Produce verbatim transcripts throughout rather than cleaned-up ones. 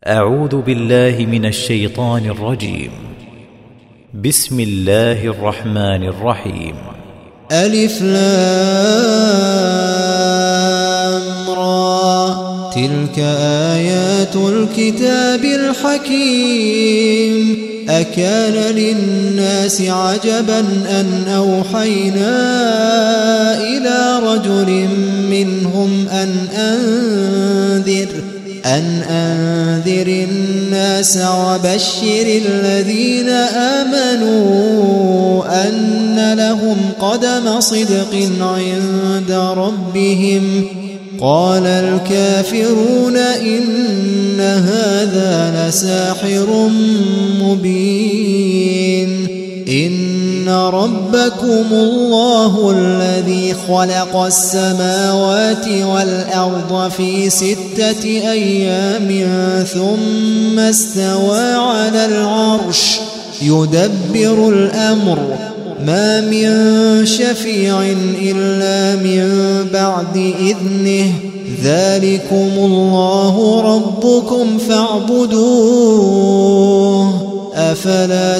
أعوذ بالله من الشيطان الرجيم. بسم الله الرحمن الرحيم. ألف لام را، تلك آيات الكتاب الحكيم. أكان للناس عجبا أن أوحينا إلى رجل منهم أن أنذر أن أنذر الناس وبشر الذين آمنوا أن لهم قدم صدق عند ربهم. قال الكافرون إن هذا لساحر مبين. إن ربكم الله الذي خلق السماوات والأرض في ستة أيام ثم استوى على العرش يدبر الأمر، ما من شفيع إلا من بعد إذنه. ذلكم الله ربكم فاعبدوه، أفلا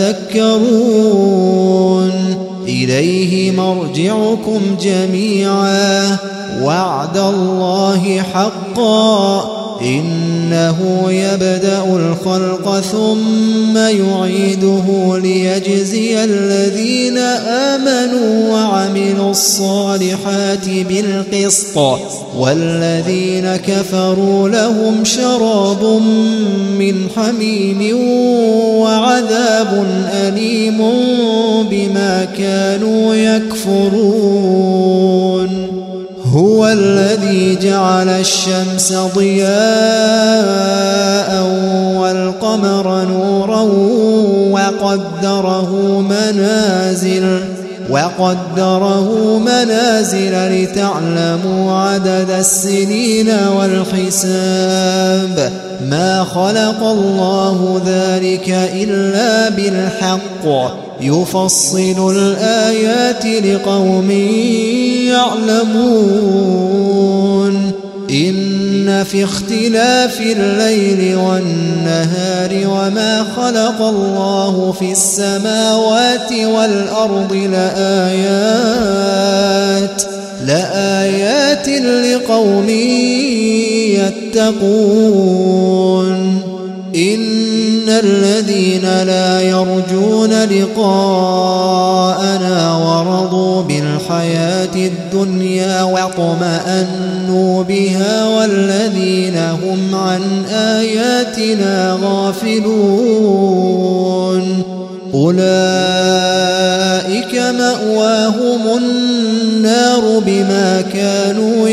تذكرون. إليه مرجعكم جميعا، وعد الله حقا، إنه يبدأ الخلق ثم يعيده ليجزي الذين آمنوا وعملوا الصالحات بالقسط، والذين كفروا لهم شراب من حميم وعذاب أليم بما كانوا يكفرون. هو الذي جعل الشمس ضياء والقمر نورا وقدره منازل وقدره منازل لتعلموا عدد السنين والحساب. ما خلق الله ذلك إلا بالحق، يفصل الآيات لقوم يعلمون. إن في اختلاف الليل والنهار وما خلق الله في السماوات والأرض لآيات لآيات لقوم يتقون. إن الذين لا يرجون لقاءنا ورضوا بالحياة الدنيا واطمأنوا بها والذين هم عن آياتنا غافلون أولئك مأواهم النار بما كانوا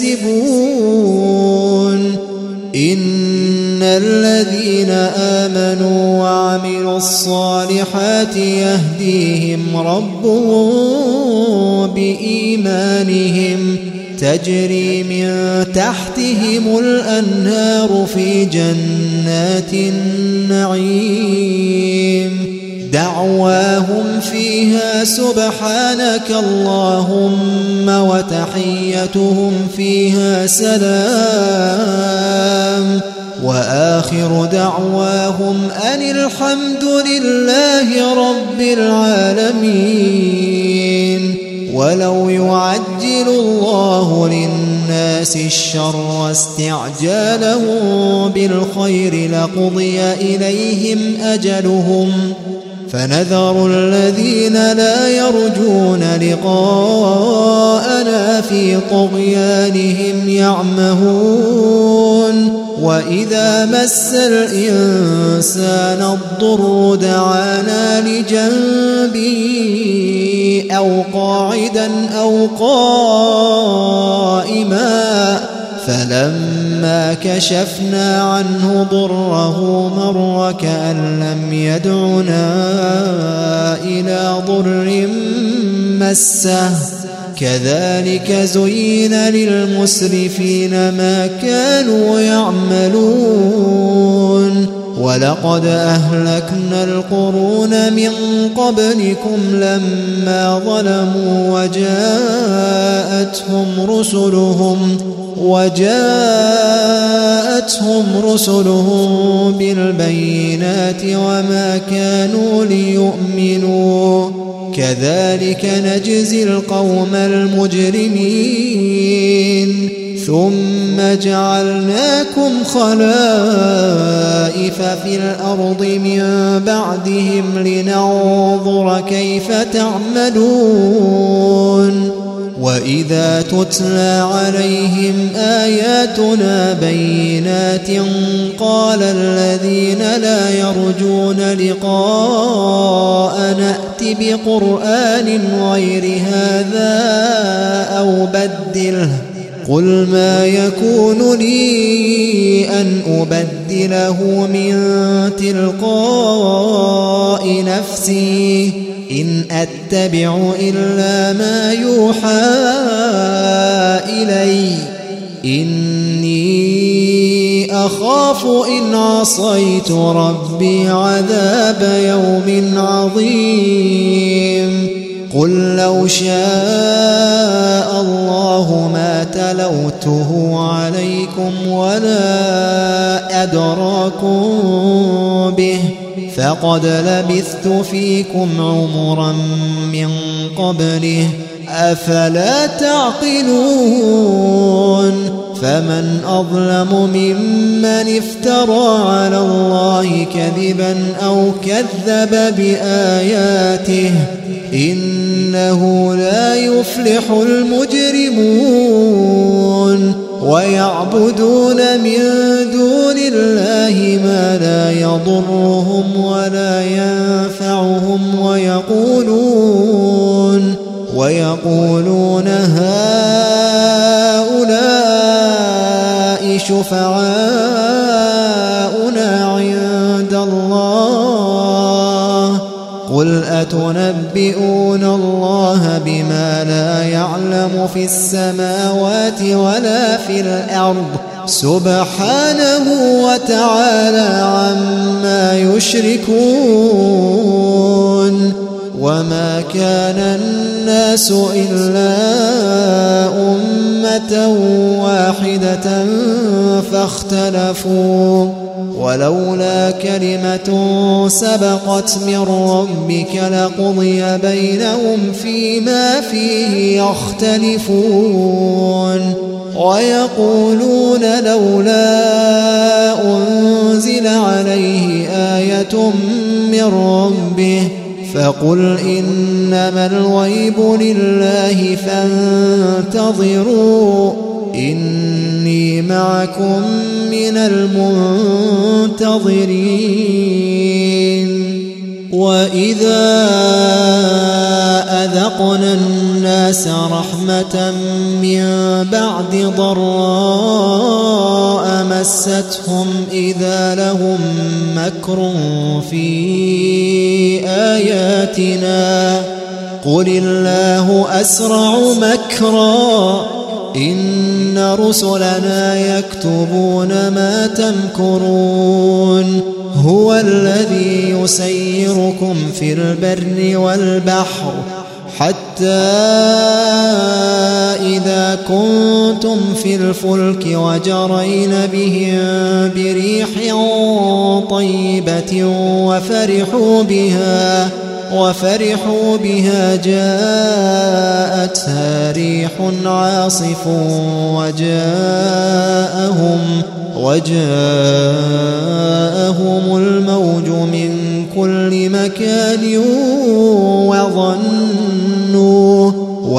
يكسبون. إن الذين آمنوا وعملوا الصالحات يهديهم ربهم بإيمانهم، تجري من تحتهم الأنهار في جنات النعيم. دعواهم فيها سبحانك اللهم وتحيتهم فيها سلام، وآخر دعواهم أن الحمد لله رب العالمين. ولو يعجل الله للناس الشر استعجالهم بالخير لقضي إليهم أجلهم، فنذر الذين لا يرجون لقاءنا في طغيانهم يعمهون. وإذا مس الإنسان الضر دعانا لجنبه أو قاعدا أو قائما، فلما كشفنا عنه ضره مر كأن لم يدعنا إلى ضر مسه. كذلك زين للمسرفين ما كانوا يعملون. ولقد أهلكنا القرون من قبلكم لما ظلموا وجاءتهم رسلهم وجاءتهم رسلهم بالبينات وما كانوا ليؤمنوا كذلك نجزي القوم المجرمين ثم جعلناكم خلائف في الأرض من بعدهم لننظر كيف تعملون وإذا تتلى عليهم آياتنا بينات قال الذين لا يرجون لقاء نأت بقرآن غير هذا أو بدله قل ما يكون لي أن أبدله من تلقاء نفسي إن أتبع إلا ما يوحى إلي إني أخاف إن عصيت ربي عذاب يوم عظيم قل لو شاء الله ما تلوته عليكم ولا أدراكم به فقد لبثت فيكم عمرا من قبله أفلا تعقلون فمن أظلم ممن افترى على الله كذبا أو كذب بآياته إنه لا يفلح المجرمون ويعبدون من دون الله ما لا يضرهم ولا ينفعهم ويقولون ويقولون هؤلاء شفعاؤنا عند الله قل أتنبئون الله بما لا يعلم في السماوات ولا في الأرض سبحانه وتعالى عما يشركون وما كان الناس إلا أمة واحدة فاختلفوا ولولا كلمة سبقت من ربك لقضي بينهم فيما فيه يختلفون ويقولون لولا أنزل عليه آية من ربه فقل إنما الغيب لله فانتظروا إني معكم من المنتظرين وإذا أذقنا الناس رحمة من بعد ضراء مستهم إذا لهم مكر في آياتنا قل الله أسرع مكرا إن رسلنا يكتبون ما تمكرون هو الذي يسيركم في البر والبحر حتى إذا كنتم في الفلك وجرين بهم بريح طيبة وفرحوا بها وفرحوا بها جاءتها ريح عاصف وجاءهم وجاءهم الموج من كل مكان وظنوا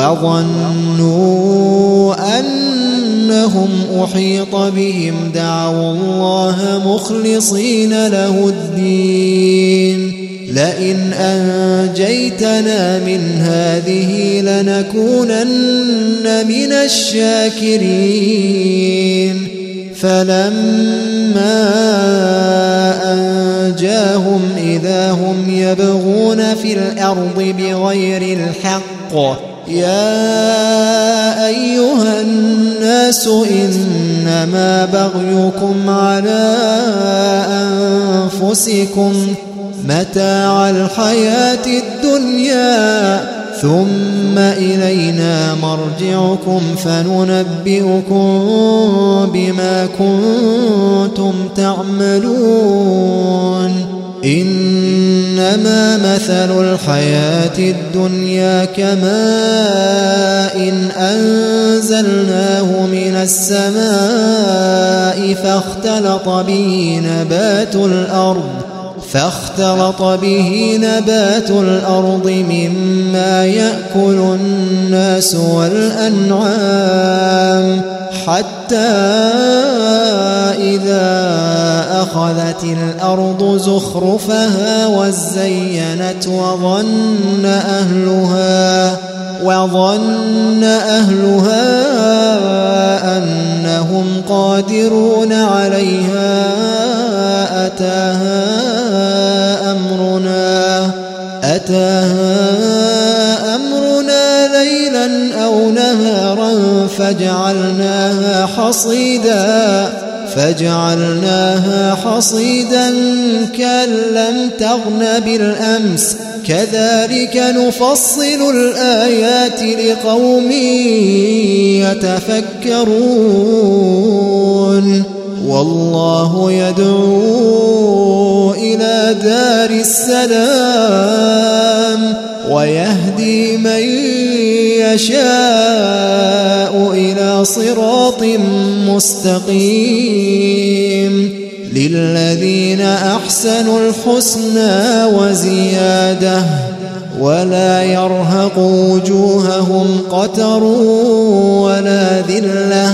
وظنوا أنهم أحيط بهم دعوا الله مخلصين له الدين لئن أنجيتنا من هذه لنكونن من الشاكرين فلما أنجاهم إذا هم يبغون في الأرض بغير الحق يا أيها الناس إنما بغيكم على أنفسكم متاع الحياة الدنيا ثم إلينا مرجعكم فننبئكم بما كنتم تعملون. إنما مثل الحياة الدنيا كماء أنزلناه من السماء فاختلط به نبات الأرض فاختلط به نبات الأرض مما يأكل الناس والأنعام حتى إذا أخذت الأرض زخرفها وزينت وظن أهلها وظن أهلها أنهم قادرون عليها أتاها أمرنا أتاها أمرنا ليلا أو نهارا فجعلناها حصيدا فجعلناها حصيدا كأن لم تغن بالأمس كذلك نفصل الآيات لقوم يتفكرون. والله يدعو إلى دار السلام ويهدي من يشاء إلى صراط مستقيم. للذين أحسنوا الحسنى وزيادة ولا يرهق وجوههم قتر ولا ذلة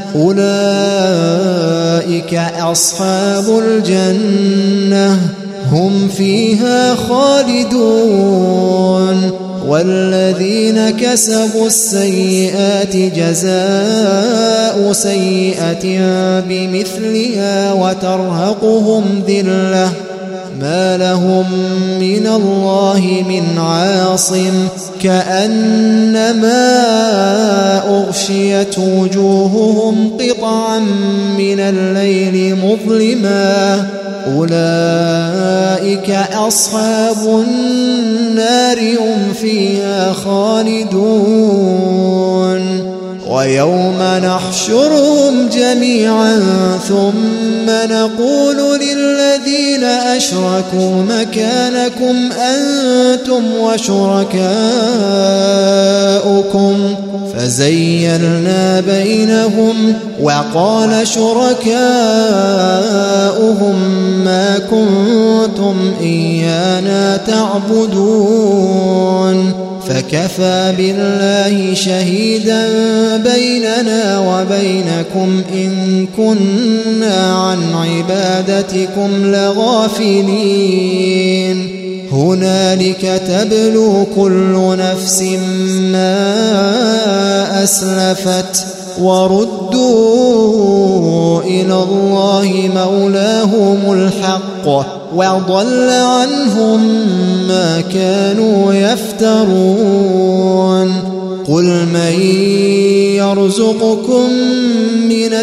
أولئك أصحاب الجنة هم فيها خالدون. والذين كسبوا السيئات جزاء سيئة بمثلها وترهقهم ذلة ما لهم من الله من عاصم كأنما أغشيت وجوههم قطعا من الليل مظلما أولئك أصحاب النار هم فيها خالدون. ويوم نحشرهم جميعا ثم نقول للذين أشركوا مكانكم أنتم وشركاؤكم فزيّلنا بينهم وقال شركاؤهم ما كنتم إيانا تعبدون فكفى بالله شهيدا بيننا وبينكم إن كنا عن عبادتكم لغافلين. هنالك تبلو كل نفس ما أسلفت وردوا إلى الله مولاهم الحق وضل عنهم ما كانوا يفترون. قل من يرزقكم من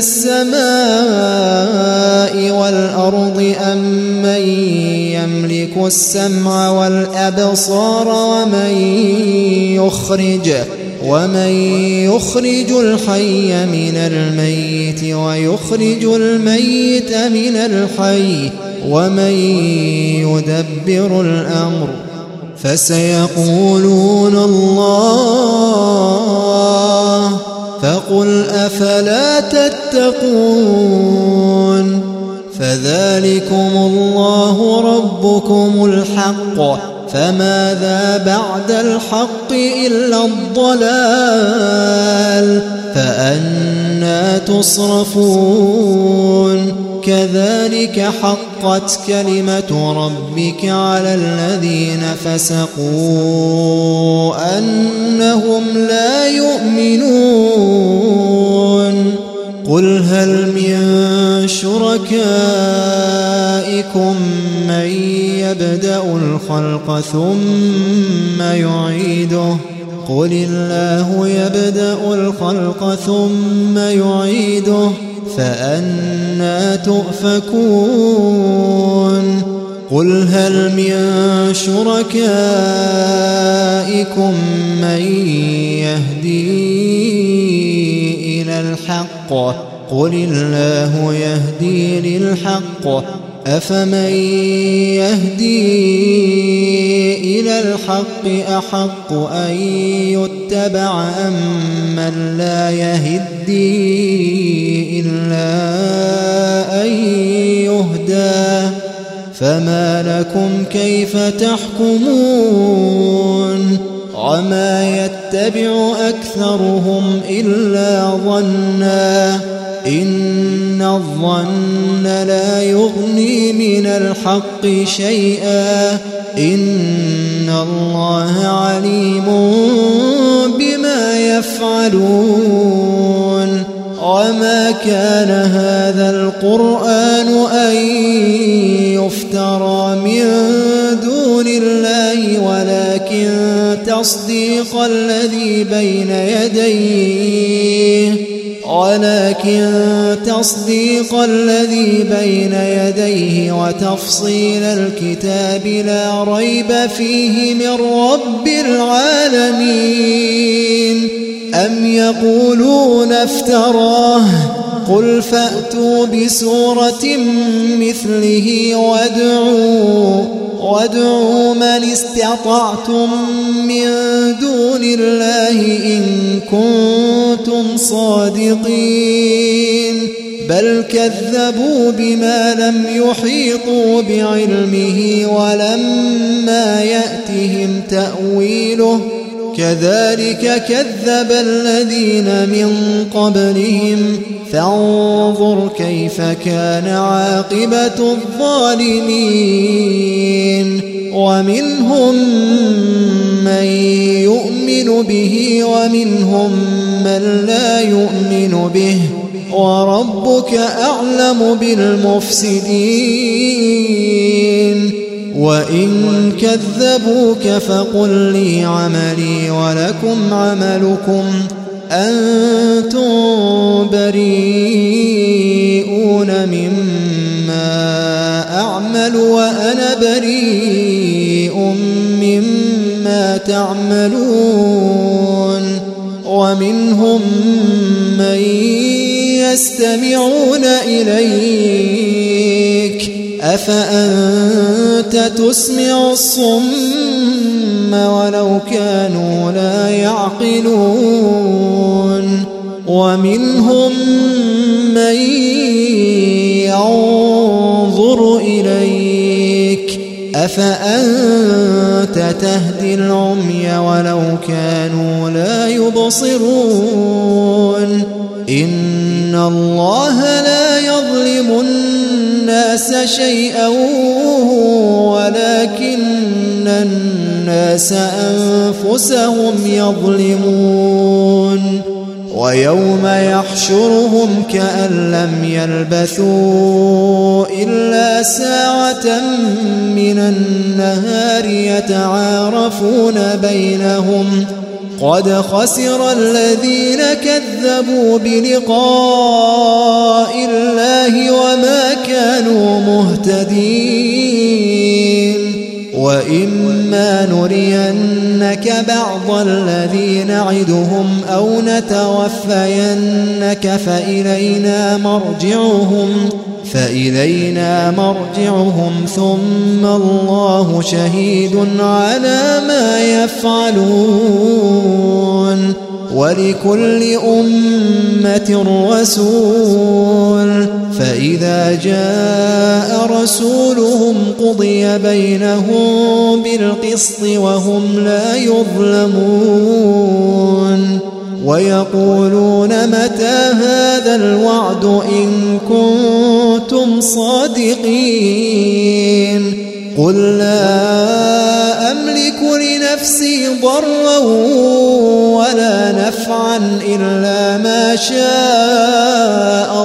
السماء والأرض أم من يملك السمع والأبصار ومن يخرج ومن يخرج الحي من الميت ويخرج الميت من الحي ومن يدبر الأمر فسيقولون الله فقل أفلا تتقون. فذلكم الله ربكم الحق فماذا بعد الحق إلا الضلال فأنى تصرفون. كذلك حقت كلمة ربك على الذين فسقوا أنهم لا يؤمنون. قل هل من شركائكم من يبدأ الخلق ثم يعيده قل الله يبدأ الخلق ثم يعيده فأنى تؤفكون قل هل من شركائكم من يهدي إلى الحق قل الله يهدي للحق أفمن يهدي إلى الحق أحق أن يتبع أم من لا يهدي إلا أن يهدى فما لكم كيف تحكمون وما يتبع أكثرهم إلا ظنا إن الظن لا يغني من الحق شيئا إن الله عليم بما يفعلون وما كان هذا القرآن أن يفترى من دون الله ولكن تصديق الذي بين يديه ولكن تصديق الذي بين يديه وتفصيل الكتاب لا ريب فيه من رب العالمين أم يقولون افتراه قل فأتوا بسورة مثله وادعوا وادعوا من استطعتم من دون الله إن كنتم صادقين بل كذبوا بما لم يحيطوا بعلمه ولما يأتهم تأويله كذلك كذب الذين من قبلهم فانظر كيف كان عاقبة الظالمين ومنهم من يؤمن به ومنهم من لا يؤمن به وربك أعلم بالمفسدين وإن كذبوك فقل لي عملي ولكم عملكم أنتم بريئون مما أعمل وأنا بريء مما تعملون ومنهم من يستمعون إليك أفأنت تسمع الصم ولو كانوا لا يعقلون ومنهم من ينظر إليك أفأنت تهدي العمي ولو كانوا لا يبصرون إن الله لا يظلم الناس شيئا ولكن الناس أنفسهم يظلمون ويوم يحشرهم كأن لم يلبثوا إلا ساعة من النهار يتعارفون بينهم قد خسر الذين كذبوا بلقاء الله وما كانوا مهتدين وإما نرينك بعض الذي نعدهم أو نتوفينك فإلينا مرجعهم فإلينا مرجعهم ثم الله شهيد على ما يفعلون ولكل أمة رسول فإذا جاء رسولهم قضي بينهم بالقسط وهم لا يظلمون ويقولون متى هذا الوعد إن كنتم صادقين قل لا أملك لنفسي ضرا ولا نفعا إلا ما شاء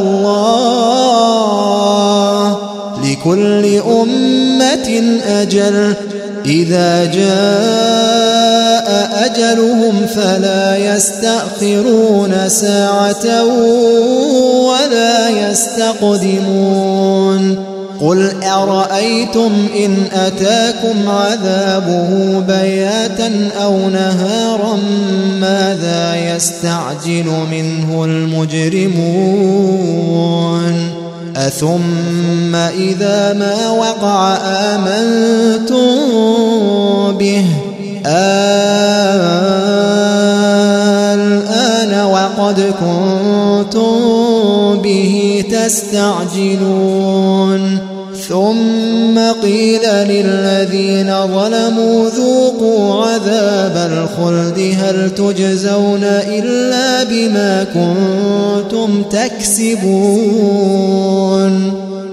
الله لكل أمة أجل إذا جاء أجلهم فلا يستأخرون ساعة ولا يستقدمون قل أرأيتم إن أتاكم عذابه بياتا أو نهارا ماذا يستعجل منه المجرمون أثم إذا ما وقع آمنتم به الآن وقد كنتم به تستعجلون ثم قيل للذين ظلموا ذوقوا عذاب الخلد هل تجزون إلا بما كنتم تكسبون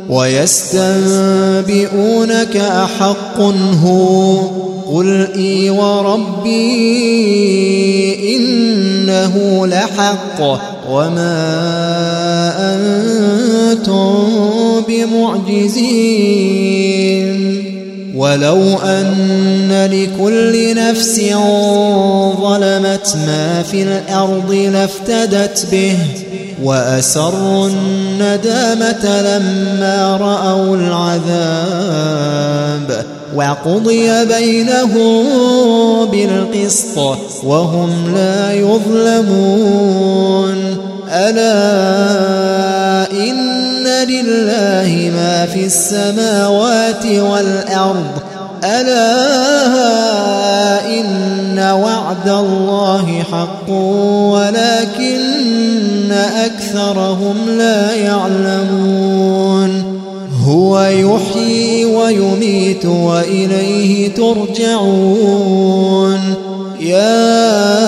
ويستنبئونك أحق هو قل إي وربي إنه لحق وما أنتم بمعجزين ولو أن لكل نفس ظلمت ما في الأرض لافتدت به وأسروا الندامة لما رأوا العذاب وقضي بينهم بالقسط وهم لا يظلمون ألا إن لله ما في السماوات والأرض ألا إن وعد الله حق ولكن أكثرهم لا يعلمون هو يحيي ويميت وإليه ترجعون يا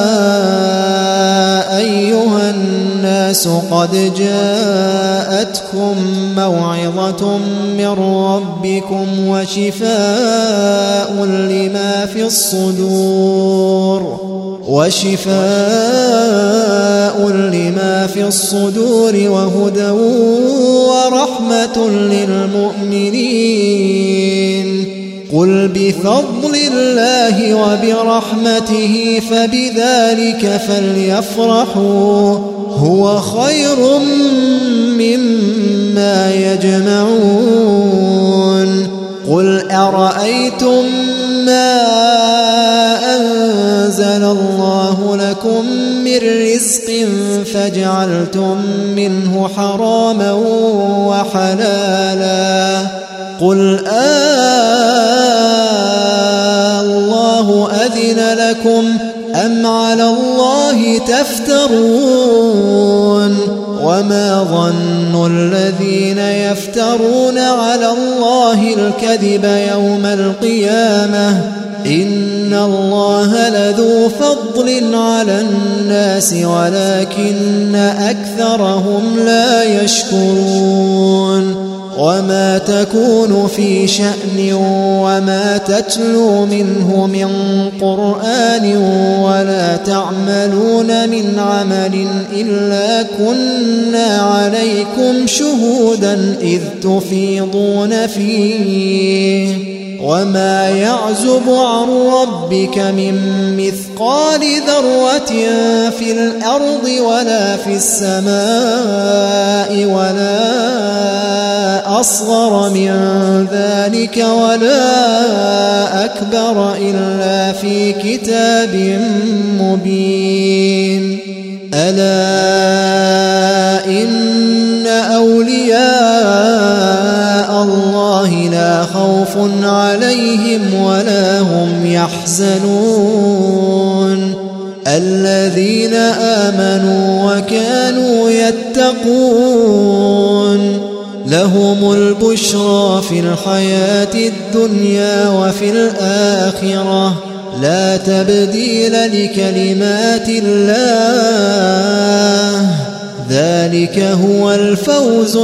أيها الناس قد جاءتكم موعظة من ربكم وشفاء لما في الصدور وشفاء لما في الصدور وهدى ورحمة للمؤمنين قل بفضل الله وبرحمته فبذلك فليفرحوا هو خير مما يجمعون قل أرأيتم ما أنزل الله لكم من رزق فجعلتم منه حراما وحلالا قل آه الله أذن لكم أم على الله تفترون وما ظن الذين يفترون على الله الكذب يوم القيامة إن الله لذو فضل على الناس ولكن أكثرهم لا يشكرون وما تكون في شأن وما تتلو منه من قرآن ولا تعملون من عمل إلا كنا عليكم شهودا إذ تفيضون فيه وما يعزب عن ربك من مثقال ذرة في الأرض ولا في السماء ولا أصغر من ذلك ولا أكبر إلا في كتاب مبين ألا إن أولياء الله لا خوف عليهم ولا هم يحزنون الذين آمنوا وكانوا يتقون لهم البشرى في الحياة الدنيا وفي الآخرة لا تبديل لكلمات الله ذلك هو الفوز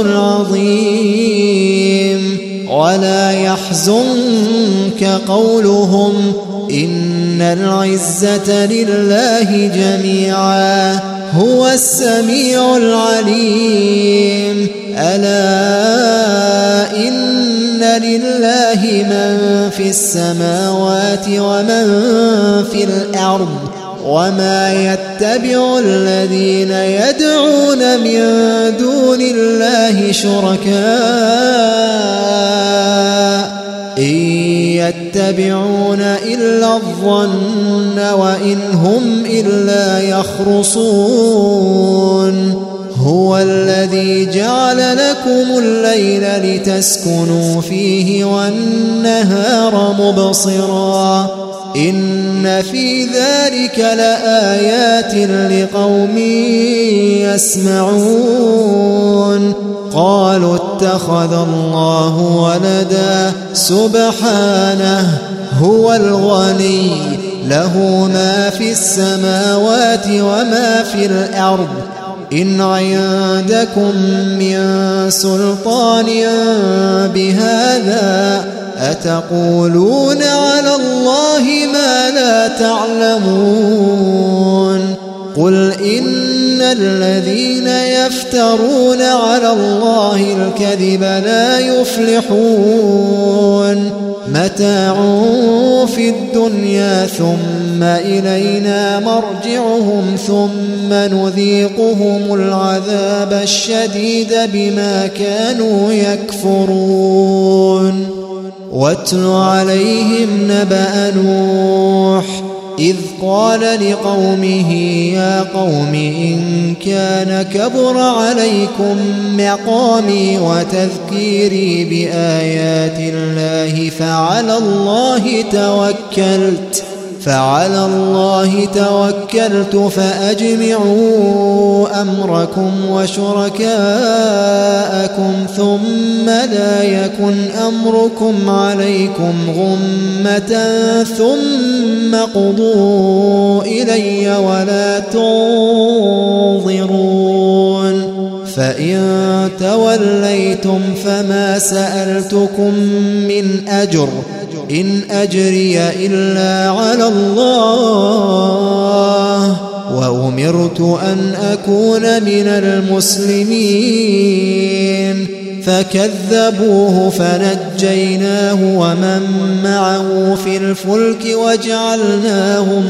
العظيم ولا يحزنك قولهم إن العزة لله جميعا هو السميع العليم ألا إن لله من في السماوات ومن في الأرض وما يتبع الذين يدعون من دون الله شركاء إن يتبعون إلا الظن وإن هم إلا يخرصون هو الذي جعل لكم الليل لتسكنوا فيه والنهار مبصرا إن في ذلك لآيات لقوم يسمعون قالوا اتخذ الله ولدا سبحانه هو الغني له ما في السماوات وما في الأرض إن عندكم من سلطان بهذا أتقولون على الله ما لا تعلمون قل إن الذين يفترون على الله الكذب لا يفلحون متاع في الدنيا ثم إلينا مرجعهم ثم نذيقهم العذاب الشديد بما كانوا يكفرون واتل عليهم نبأ نوح إذ قال لقومه يا قوم إن كان كبر عليكم مقامي وتذكيري بآيات الله فعلى الله توكلت فعلى الله توكلت فأجمعوا أمركم وشركاءكم ثم لا يكن أمركم عليكم غمة ثم قضوا إلي ولا تنظرون فإن توليتم فما سألتكم من أجر إن أجري إلا على الله وأمرت أن أكون من المسلمين فكذبوه فنجيناه ومن معه في الفلك وجعلناهم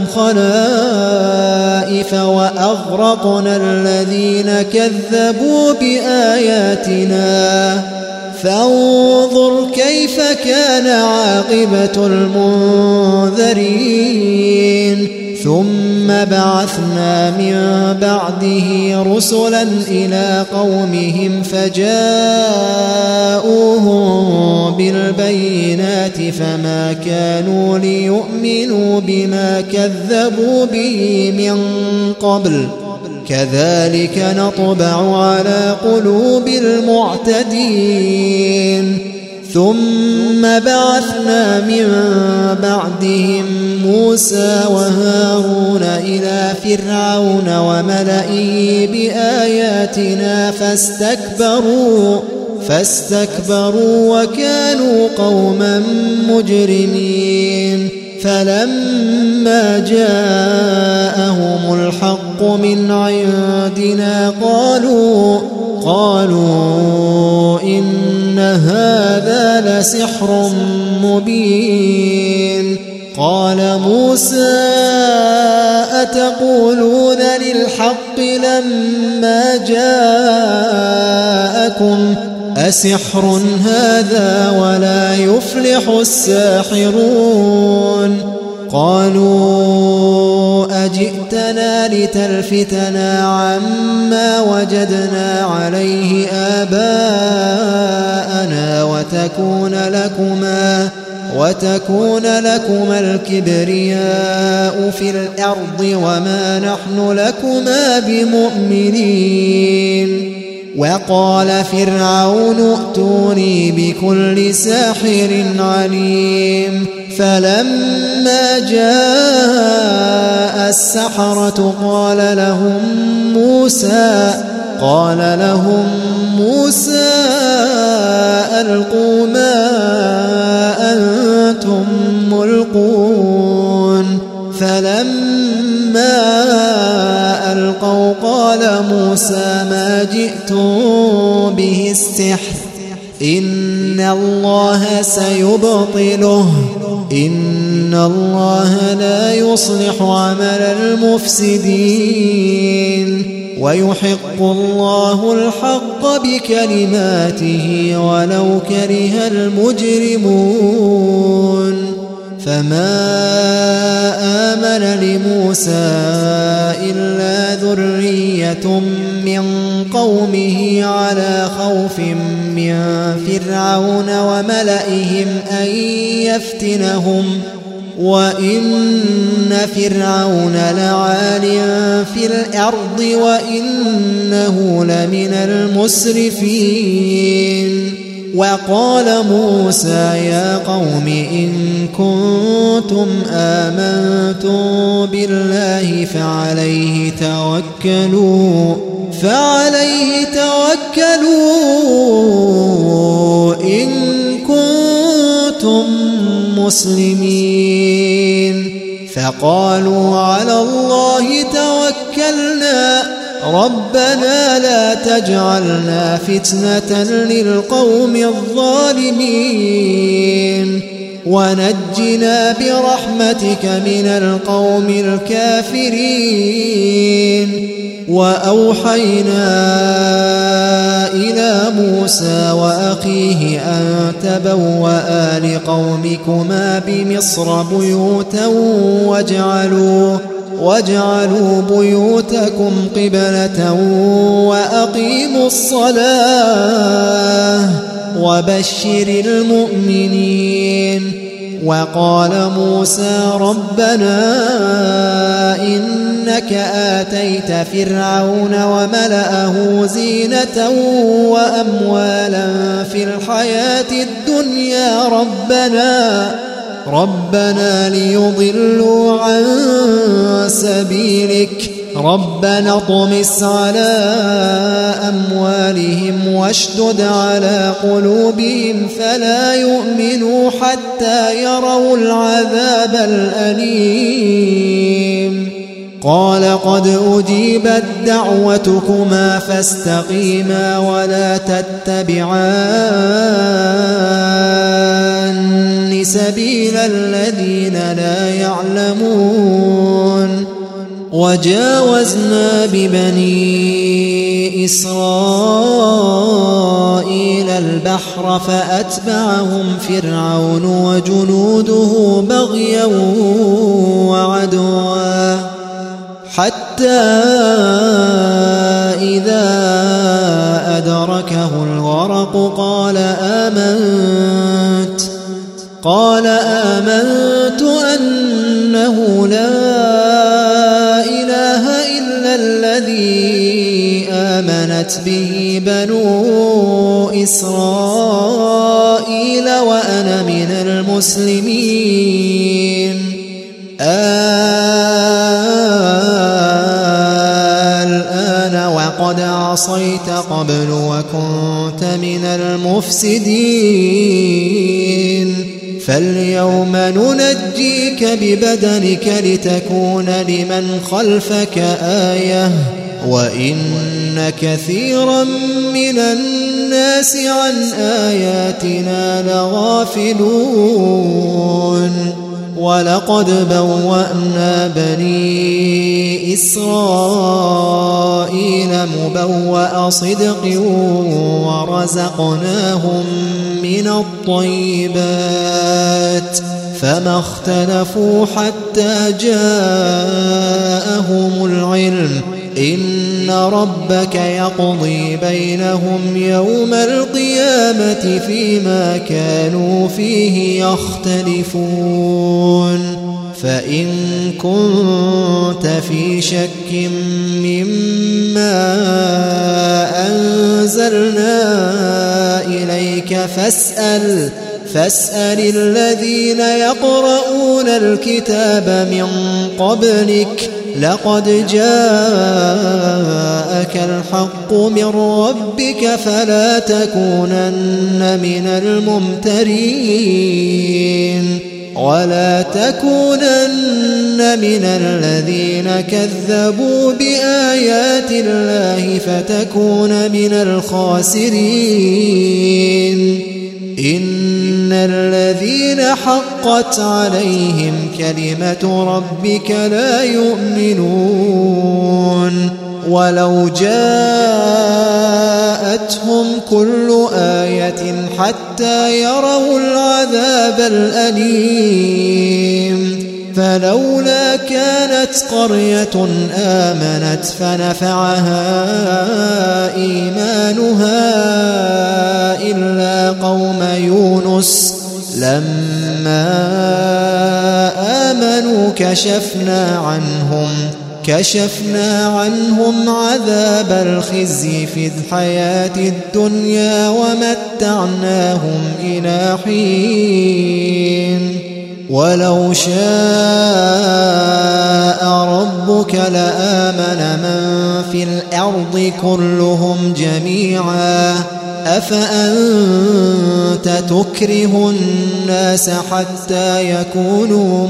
خلائف وأغرقنا الذين كذبوا بآياتنا فانظر كيف كان عاقبة المنذرين ثم بعثنا من بعده رسلا إلى قومهم فجاءوهم بالبينات فما كانوا ليؤمنوا بما كذبوا به من قبل كذلك نطبع على قلوب المعتدين ثم بعثنا من بعدهم موسى وهارون إلى فرعون وملئه بآياتنا فاستكبروا فاستكبروا وكانوا قوما مجرمين فلما جاءهم الحق من عندنا قالوا قالوا إن هذا لسحر مبين قال موسى أتقولون للحق لما جاءكم أسحر هذا ولا يفلح الساحرون قالوا أجئتنا لتلفتنا عما وجدنا عليه آباءنا وتكون لكما وتكون لكما الكبرياء في الأرض وما نحن لكما بمؤمنين وقال فرعون ائتوني بكل ساحر عليم فلما جاء السحرة قال لهم موسى قال لهم موسى ألقوا ما أنتم ملقون فلما ألقوا قال موسى ما جئتم به السحر إن الله سيبطله إن الله لا يصلح عمل المفسدين ويحق الله الحق بكلماته ولو كره المجرمون فما آمن لموسى إلا ذرية من قومه على خوف من فرعون وملئهم أن يفتنهم وإن فرعون لعال في الأرض وإنه لمن المسرفين وقال موسى يا قوم إن كنتم آمنتم بالله فعليه توكلوا فعليه توكلوا إن كنتم مسلمين فقالوا على الله توكلنا ربنا لا تجعلنا فتنة للقوم الظالمين ونجنا برحمتك من القوم الكافرين وأوحينا إلى موسى وأخيه أن تبوأ لقومكما بمصر بيوتا واجعلوا واجعلوا بيوتكم قبلة وأقيموا الصلاة وبشر المؤمنين وقال موسى ربنا إنك آتيت فرعون وملأه زينة وأموالا في الحياة الدنيا ربنا ربنا ليضلوا عن سبيلك ربنا اطمس على أموالهم واشدد على قلوبهم فلا يؤمنوا حتى يروا العذاب الأليم قال قد أجيبت دعوتكما فاستقيما ولا تتبعان سبيل الذين لا يعلمون وجاوزنا ببني إسرائيل البحر فأتبعهم فرعون وجنوده بغيا وعدوا حتى إذا أدركه الغرق قال آمنت قال آمنت أنه لا إله إلا الذي آمنت به بنو إسرائيل وأنا من المسلمين الآن وقد عصيت قبل وكنت من المفسدين فاليوم ننجيك ببدنك لتكون لمن خلفك آية وإن كثيرا من الناس عن آياتنا لغافلون ولقد بوأنا بني إسرائيل مبوأ صدق ورزقناهم من الطيبات فما اختلفوا حتى جاءهم العلم إن ربك يقضي بينهم يوم القيامة فيما كانوا فيه يختلفون فإن كنت في شك مما أنزلنا إليك فاسأل فاسأل الذين يقرؤون الكتاب من قبلك لقد جاءك الحق من ربك فلا تكونن من الممترين ولا تكونن من الذين كذبوا بآيات الله فتكون من الخاسرين إن الذين حقت عليهم كلمة ربك لا يؤمنون ولو جاءتهم كل آية حتى يروا العذاب الأليم فلولا كانت قرية آمنت فنفعها إيمانها إلا قوم يونس لما آمنوا كشفنا عنهم كشفنا عنهم عذاب الخزي في الحياة الدنيا ومتعناهم إلى حين ولو شاء ربك لآمن من في الأرض كلهم جميعا أفأنت تكره الناس حتى يكونوا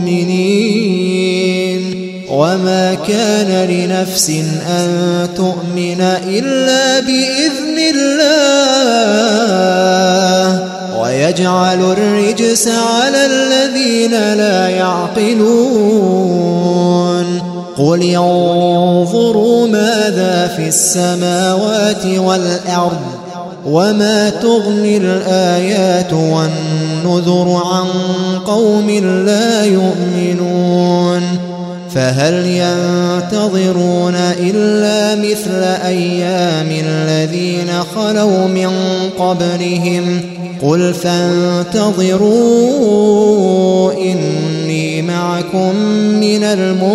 مؤمنين وما كان لنفس أن تؤمن إلا بإذن الله ويجعل الرجس على الذين لا يعقلون قل ينظروا ماذا في السماوات والأرض وما تغني الآيات والنذر عن قوم لا يؤمنون فهل ينتظرون إلا مثل أيام الذين خلوا من قبلهم قل فانتظروا إني معكم من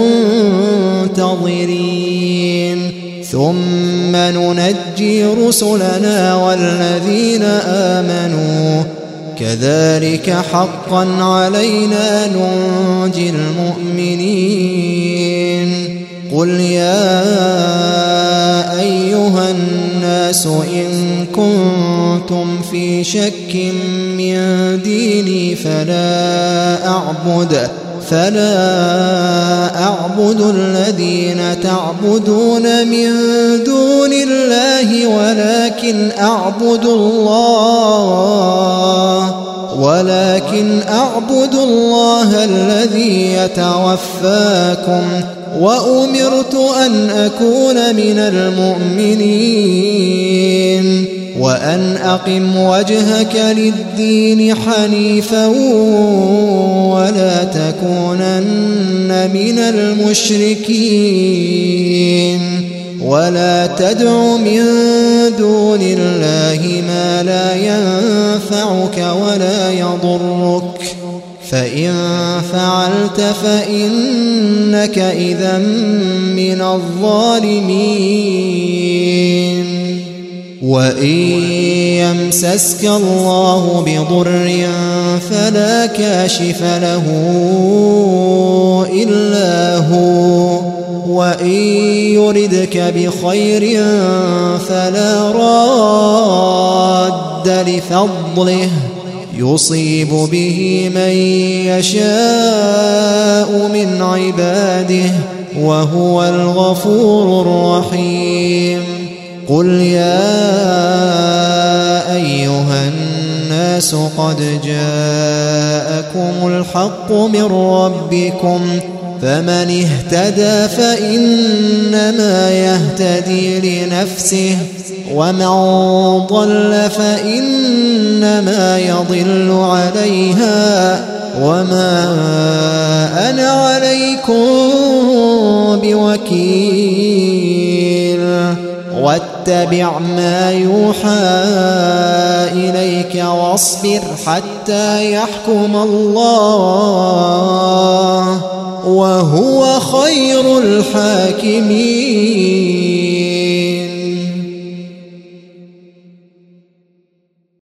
المنتظرين ثم ننجي رسلنا والذين آمنوا كذلك حقا علينا ننجي المؤمنين قل يا أيها الناس إن كنتم في شك من ديني فلا أعبد فلا أعبد الذين تعبدون من دون الله ولكن أعبد الله ولكن أعبد الله الذي يتوفاكم وأمرت أن أكون من المؤمنين وأن أقم وجهك للدين حنيفا ولا تكونن من المشركين ولا تدع من دون الله ما لا ينفعك ولا يضرك فإن فعلت فإنك إذا من الظالمين وإن يمسسك الله بضر فلا كاشف له إلا هو وإن يردك بخير فلا راد لفضله يصيب به من يشاء من عباده وهو الغفور الرحيم قل يا أيها الناس قد جاءكم الحق من ربكم فمن اهتدى فإنما يهتدي لنفسه ومن ضل فإنما يضل عليها وما أنا عليكم بوكيل واتبع ما يوحى إليك واصبر حتى يحكم الله وهو خير الحاكمين.